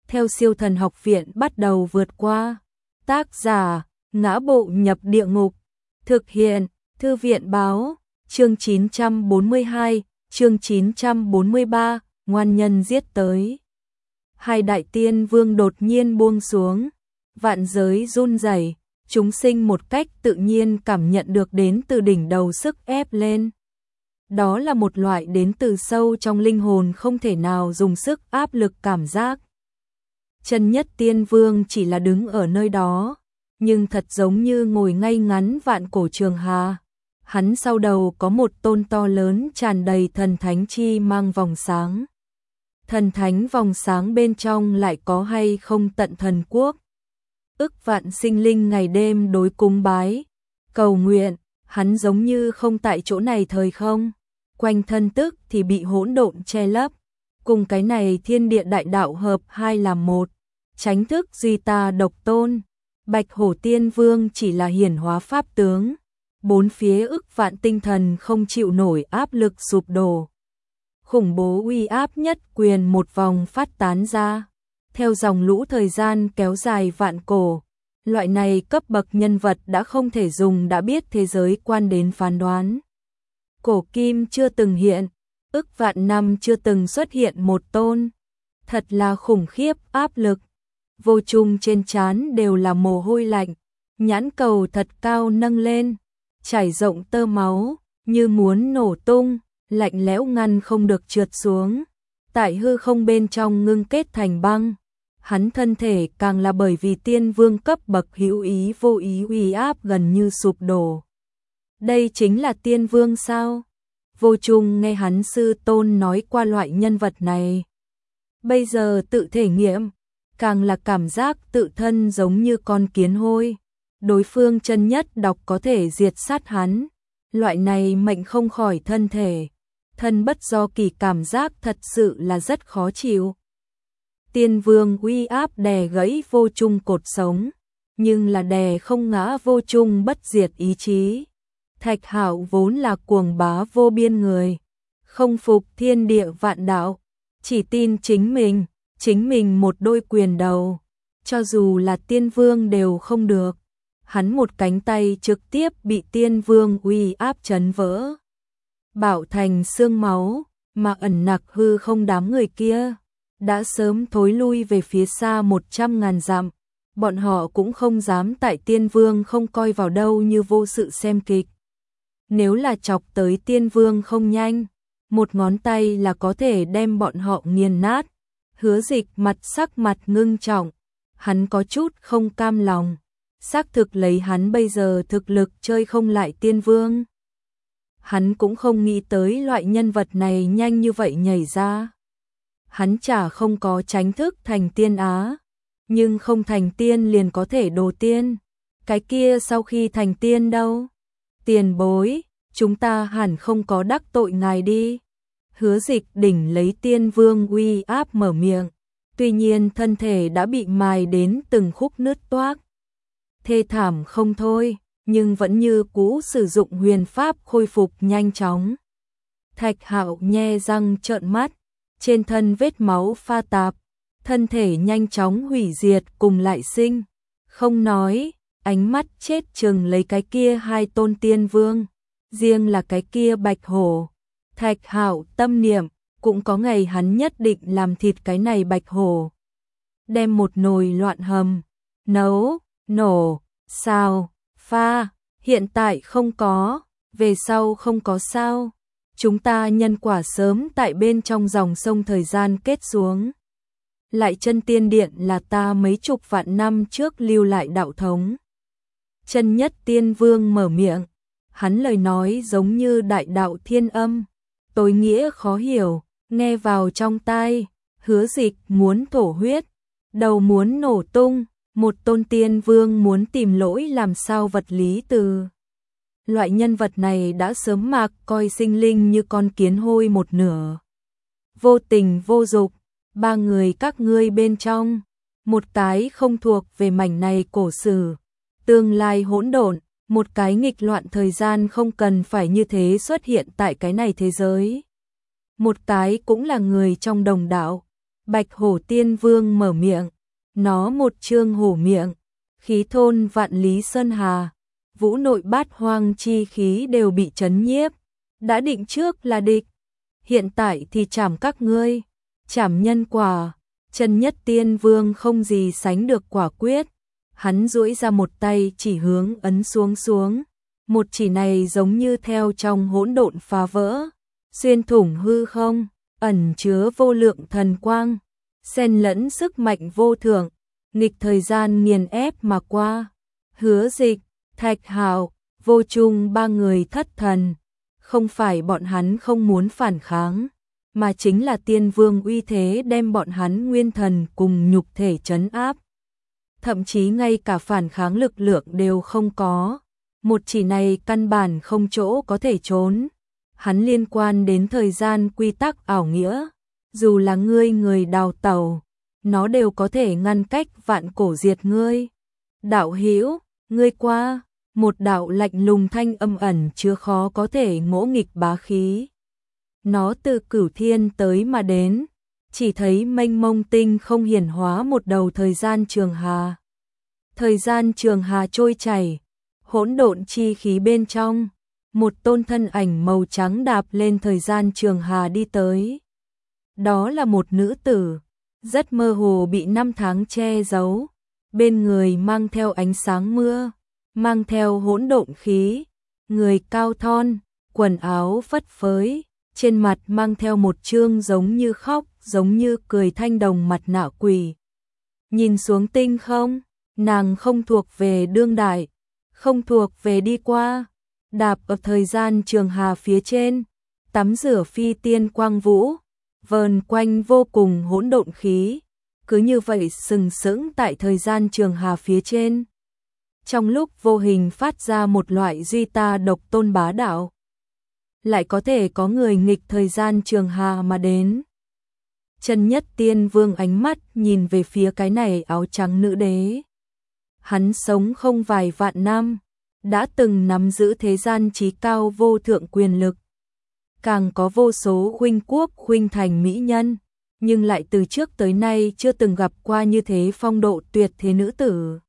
theo Siêu Thần Học Viện bắt đầu vượt qua. Tác giả: Ngã Bộ Nhập Địa Ngục. Thực hiện: Thư viện báo. Chương 942, chương 943, ngoan nhân giết tới. Hai đại tiên vương đột nhiên buông xuống, vạn giới run rẩy, chúng sinh một cách tự nhiên cảm nhận được đến từ đỉnh đầu sức ép lên. Đó là một loại đến từ sâu trong linh hồn không thể nào dùng sức áp lực cảm giác. Chân Nhất Tiên Vương chỉ là đứng ở nơi đó, nhưng thật giống như ngồi ngay ngắn vạn cổ trường hà. Hắn sau đầu có một tôn to lớn tràn đầy thần thánh chi mang vòng sáng. Thần thánh vòng sáng bên trong lại có hay không tận thần quốc. Ức vạn sinh linh ngày đêm đối cúng bái, cầu nguyện, hắn giống như không tại chỗ này thời không. Quanh thân tức thì bị hỗn độn che lấp, cùng cái này thiên địa đại đạo hợp hai làm một, chánh thức duy ta độc tôn. Bạch Hổ Tiên Vương chỉ là hiển hóa pháp tướng, bốn phía ức vạn tinh thần không chịu nổi áp lực sụp đổ. Khủng bố uy áp nhất quyền một vòng phát tán ra, theo dòng lũ thời gian kéo dài vạn cổ. Loại này cấp bậc nhân vật đã không thể dùng đã biết thế giới quan đến phán đoán. Cổ kim chưa từng hiện, ức vạn năm chưa từng xuất hiện một tôn. Thật là khủng khiếp áp lực. Vô Trung trên trán đều là mồ hôi lạnh, nhãn cầu thật cao nâng lên, trải rộng tơ máu, như muốn nổ tung, lạnh lẽo ngăn không được trượt xuống. Tại hư không bên trong ngưng kết thành băng. Hắn thân thể càng là bởi vì tiên vương cấp bậc hữu ý vô ý uy áp gần như sụp đổ. Đây chính là tiên vương sao? Vô Trung nghe hắn sư tôn nói qua loại nhân vật này. Bây giờ tự thể nghiệm, càng là cảm giác tự thân giống như con kiến hôi. Đối phương chân nhất độc có thể diệt sát hắn. Loại này mệnh không khỏi thân thể. Thân bất do kỳ cảm giác thật sự là rất khó chịu. Tiên vương uy áp đè gãy Vô Trung cột sống, nhưng là đè không ngã Vô Trung bất diệt ý chí. Thạch Hạo vốn là cuồng bá vô biên người, không phục thiên địa vạn đạo, chỉ tin chính mình một đôi quyền đầu, cho dù là tiên vương đều không được. Hắn một cánh tay trực tiếp bị tiên vương uy áp chấn vỡ, bạo thành xương máu, mà ẩn nặc hư không đám người kia đã sớm thối lui về phía xa 100.000 dặm. Bọn họ cũng không dám tại tiên vương không coi vào đâu như vô sự xem kịch. Nếu là chọc tới tiên vương không nhanh, một ngón tay là có thể đem bọn họ nghiền nát. Hứa Dịch sắc mặt ngưng trọng, hắn có chút không cam lòng. Xác thực lấy hắn bây giờ thực lực chơi không lại tiên vương. Hắn cũng không nghĩ tới loại nhân vật này nhanh như vậy nhảy ra. Hắn chả không có tránh thức thành tiên á, nhưng không thành tiên liền có thể đồ tiên. Cái kia sau khi thành tiên đâu? Tiền bối, chúng ta hẳn không có đắc tội ngài đi. Hứa Dịch đỉnh lấy tiên vương uy áp mở miệng, tuy nhiên thân thể đã bị mài đến từng khúc nứt toác. Thê thảm không thôi, nhưng vẫn như cũ sử dụng huyền pháp khôi phục nhanh chóng. Thạch Hạo nhe răng trợn mắt, trên thân vết máu pha tạp, thân thể nhanh chóng hủy diệt cùng lại sinh. Không nói, ánh mắt chết chừng lấy cái kia hai tôn tiên vương, riêng là cái kia Bạch Hổ. Thạch Hạo tâm niệm, cũng có ngày hắn nhất định làm thịt cái này Bạch Hổ. Đem một nồi loạn hầm, nấu, nổ, xào, pha, hiện tại không có, về sau không có sao. Chúng ta nhân quả sớm tại bên trong dòng sông thời gian kết xuống. Lại Chân Tiên Điện là ta mấy chục vạn năm trước lưu lại đạo thống. Chân Nhất Tiên Vương mở miệng, hắn lời nói giống như đại đạo thiên âm, tối nghĩa khó hiểu, nghe vào trong tai, Hứa Dịch muốn thổ huyết, đầu muốn nổ tung. Một tôn tiên vương muốn tìm lỗi làm sao vật lý từ. Loại nhân vật này đã sớm mạc coi sinh linh như con kiến hôi một nửa. Vô tình vô dục, ba người các ngươi bên trong, một cái không thuộc về mảnh này cổ sử, tương lai hỗn độn, một cái nghịch loạn thời gian không cần phải như thế xuất hiện tại cái này thế giới. Một cái cũng là người trong đồng đạo, Bạch Hổ Tiên Vương mở miệng, nó một trương hổ miệng, khí thôn vạn lý sơn hà, vũ nội bát hoang chi khí đều bị chấn nhiếp, đã định trước là địch, hiện tại thì chảm các ngươi, chảm nhân quả. Chân Nhất Tiên Vương không gì sánh được quả quyết, hắn duỗi ra một tay chỉ hướng ấn xuống, một chỉ này giống như theo trong hỗn độn phá vỡ, xuyên thủng hư không, ẩn chứa vô lượng thần quang, xen lẫn sức mạnh vô thượng, nghịch thời gian nghiền ép mà qua. Hứa Dịch, Thạch Hạo, Vô Trung ba người thất thần, không phải bọn hắn không muốn phản kháng, mà chính là Tiên Vương uy thế đem bọn hắn nguyên thần cùng nhục thể trấn áp. Thậm chí ngay cả phản kháng lực lượng đều không có, một chỉ này căn bản không chỗ có thể trốn. Hắn liên quan đến thời gian quy tắc ảo nghĩa, dù là ngươi người đào tẩu, nó đều có thể ngăn cách vạn cổ diệt ngươi. Đạo hữu, ngươi qua, một đạo lạnh lùng thanh âm ẩn chứa khó có thể ngỗ nghịch bá khí. Nó từ cửu thiên tới mà đến, chỉ thấy mênh mông tinh không hiển hóa một đầu thời gian trường hà. Thời gian trường hà trôi chảy, hỗn độn chi khí bên trong, một tôn thân ảnh màu trắng đạp lên thời gian trường hà đi tới. Đó là một nữ tử, rất mơ hồ bị năm tháng che giấu, bên người mang theo ánh sáng mưa, mang theo hỗn độn khí, người cao thon, quần áo phất phới, trên mặt mang theo một trương giống như khóc, giống như cười thanh đồng mặt nạ quỷ. Nhìn xuống tinh không, nàng không thuộc về đương đại, không thuộc về đi qua, đạp ở thời gian trường hà phía trên, tắm rửa phi tiên quang vũ, vờn quanh vô cùng hỗn độn khí, cứ như vậy sừng sững tại thời gian trường hà phía trên. Trong lúc vô hình phát ra một loại duy ta độc tôn bá đạo, lại có thể có người nghịch thời gian trường hà mà đến. Chân Nhất Tiên Vương ánh mắt nhìn về phía cái này áo trắng nữ đế. Hắn sống không vài vạn năm, đã từng nắm giữ thế gian chí cao vô thượng quyền lực. Càng có vô số khuynh quốc khuynh thành mỹ nhân, nhưng lại từ trước tới nay chưa từng gặp qua như thế phong độ tuyệt thế nữ tử.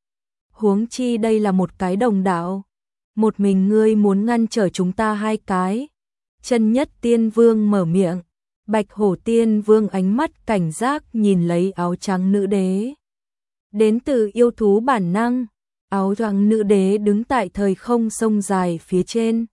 Huống chi đây là một cái đồng đạo, một mình ngươi muốn ngăn trở chúng ta hai cái. Chân Nhất Tiên Vương mở miệng, Bạch Hổ Tiên Vương ánh mắt cảnh giác nhìn lấy áo trắng nữ đế. Đến từ yêu thú bản năng, áo trắng nữ đế đứng tại thời không sông dài phía trên.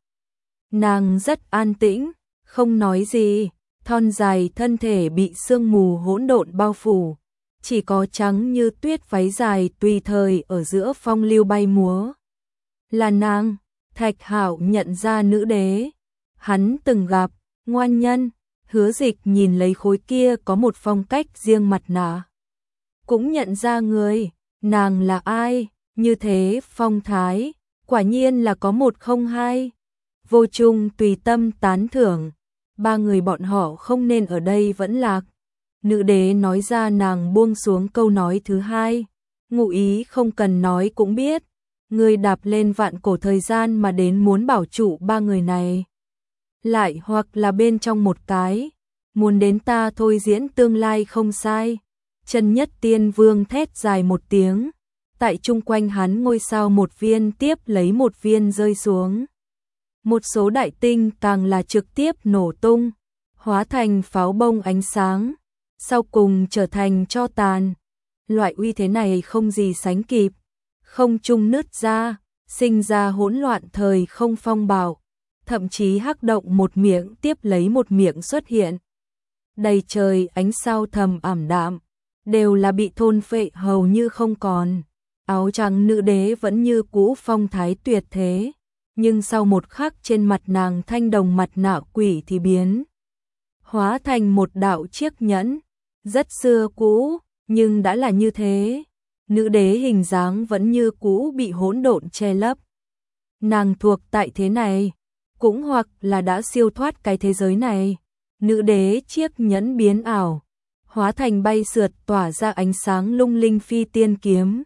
Nàng rất an tĩnh, không nói gì, thon dài thân thể bị sương mù hỗn độn bao phủ, chỉ có trắng như tuyết váy dài tùy thời ở giữa phong lưu bay múa. Là nàng. Thạch Hạo nhận ra nữ đế, hắn từng gặp, ngoan nhân. Hứa Dịch nhìn lấy khối kia có một phong cách riêng mặt nạ, cũng nhận ra người, nàng là ai, như thế phong thái, quả nhiên là có một không hai. Vô Trung tùy tâm tán thưởng, ba người bọn họ không nên ở đây vẫn lạc. Nữ đế nói ra, nàng buông xuống câu nói thứ hai, ngụ ý không cần nói cũng biết, người đạp lên vạn cổ thời gian mà đến muốn bảo trụ ba người này. Lại hoặc là bên trong một cái, muốn đến ta thôi diễn tương lai không sai. Chân Nhất Tiên Vương thét dài một tiếng, tại chung quanh hắn ngôi sao một viên tiếp lấy một viên rơi xuống. Một số đại tinh càng là trực tiếp nổ tung, hóa thành pháo bông ánh sáng, sau cùng trở thành tro tàn. Loại uy thế này không gì sánh kịp, không trung nứt ra, sinh ra hỗn loạn thời không phong bạo, thậm chí hắc động một miệng tiếp lấy một miệng xuất hiện. Đầy trời ánh sao thầm ảm đạm, đều là bị thôn phệ hầu như không còn. Áo trắng nữ đế vẫn như cũ phong thái tuyệt thế, nhưng sau một khắc trên mặt nàng thanh đồng mặt nạ quỷ thì biến hóa thành một đạo chiếc nhẫn, rất xưa cũ, nhưng đã là như thế. Nữ đế hình dáng vẫn như cũ bị hỗn độn che lấp. Nàng thuộc tại thế này, cũng hoặc là đã siêu thoát cái thế giới này. Nữ đế chiếc nhẫn biến ảo, hóa thành bay sượt tỏa ra ánh sáng lung linh phi tiên kiếm,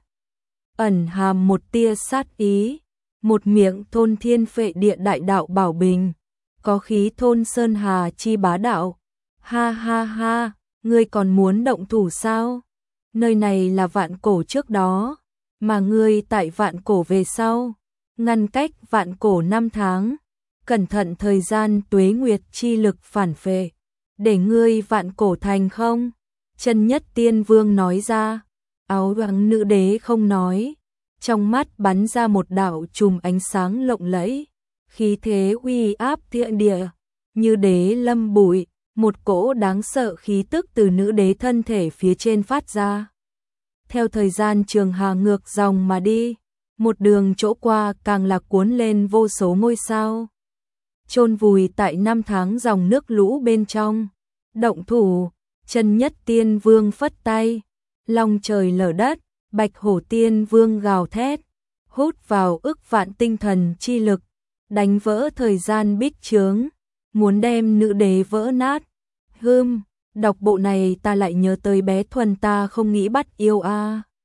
ẩn hàm một tia sát ý, một miệng thôn thiên phệ địa đại đạo bảo bình, có khí thôn sơn hà chi bá đạo. Ha ha ha, ngươi còn muốn động thủ sao? Nơi này là vạn cổ trước đó, mà ngươi tại vạn cổ về sau, ngăn cách vạn cổ 5 tháng, cẩn thận thời gian tuế nguyệt chi lực phản phệ, để ngươi vạn cổ thành không? Chân Nhất Tiên Vương nói ra. Áo choàng nữ đế không nói, trong mắt bắn ra một đạo chùm ánh sáng lộng lẫy, khí thế uy áp thiên địa, như đế lâm bụi, một cỗ đáng sợ khí tức từ nữ đế thân thể phía trên phát ra. Theo thời gian trường hà ngược dòng mà đi, một đường chỗ qua càng là cuốn lên vô số ngôi sao, chôn vùi tại 5 tháng dòng nước lũ bên trong. Động thủ, Chân Nhất Tiên Vương phất tay, long trời lở đất, Bạch Hổ Tiên Vương gào thét, hút vào ức vạn tinh thần chi lực, đánh vỡ thời gian bích chướng, muốn đem nữ đế vỡ nát. Đọc bộ này ta lại nhớ tới bé Thuần ta không nghĩ bắt yêu a.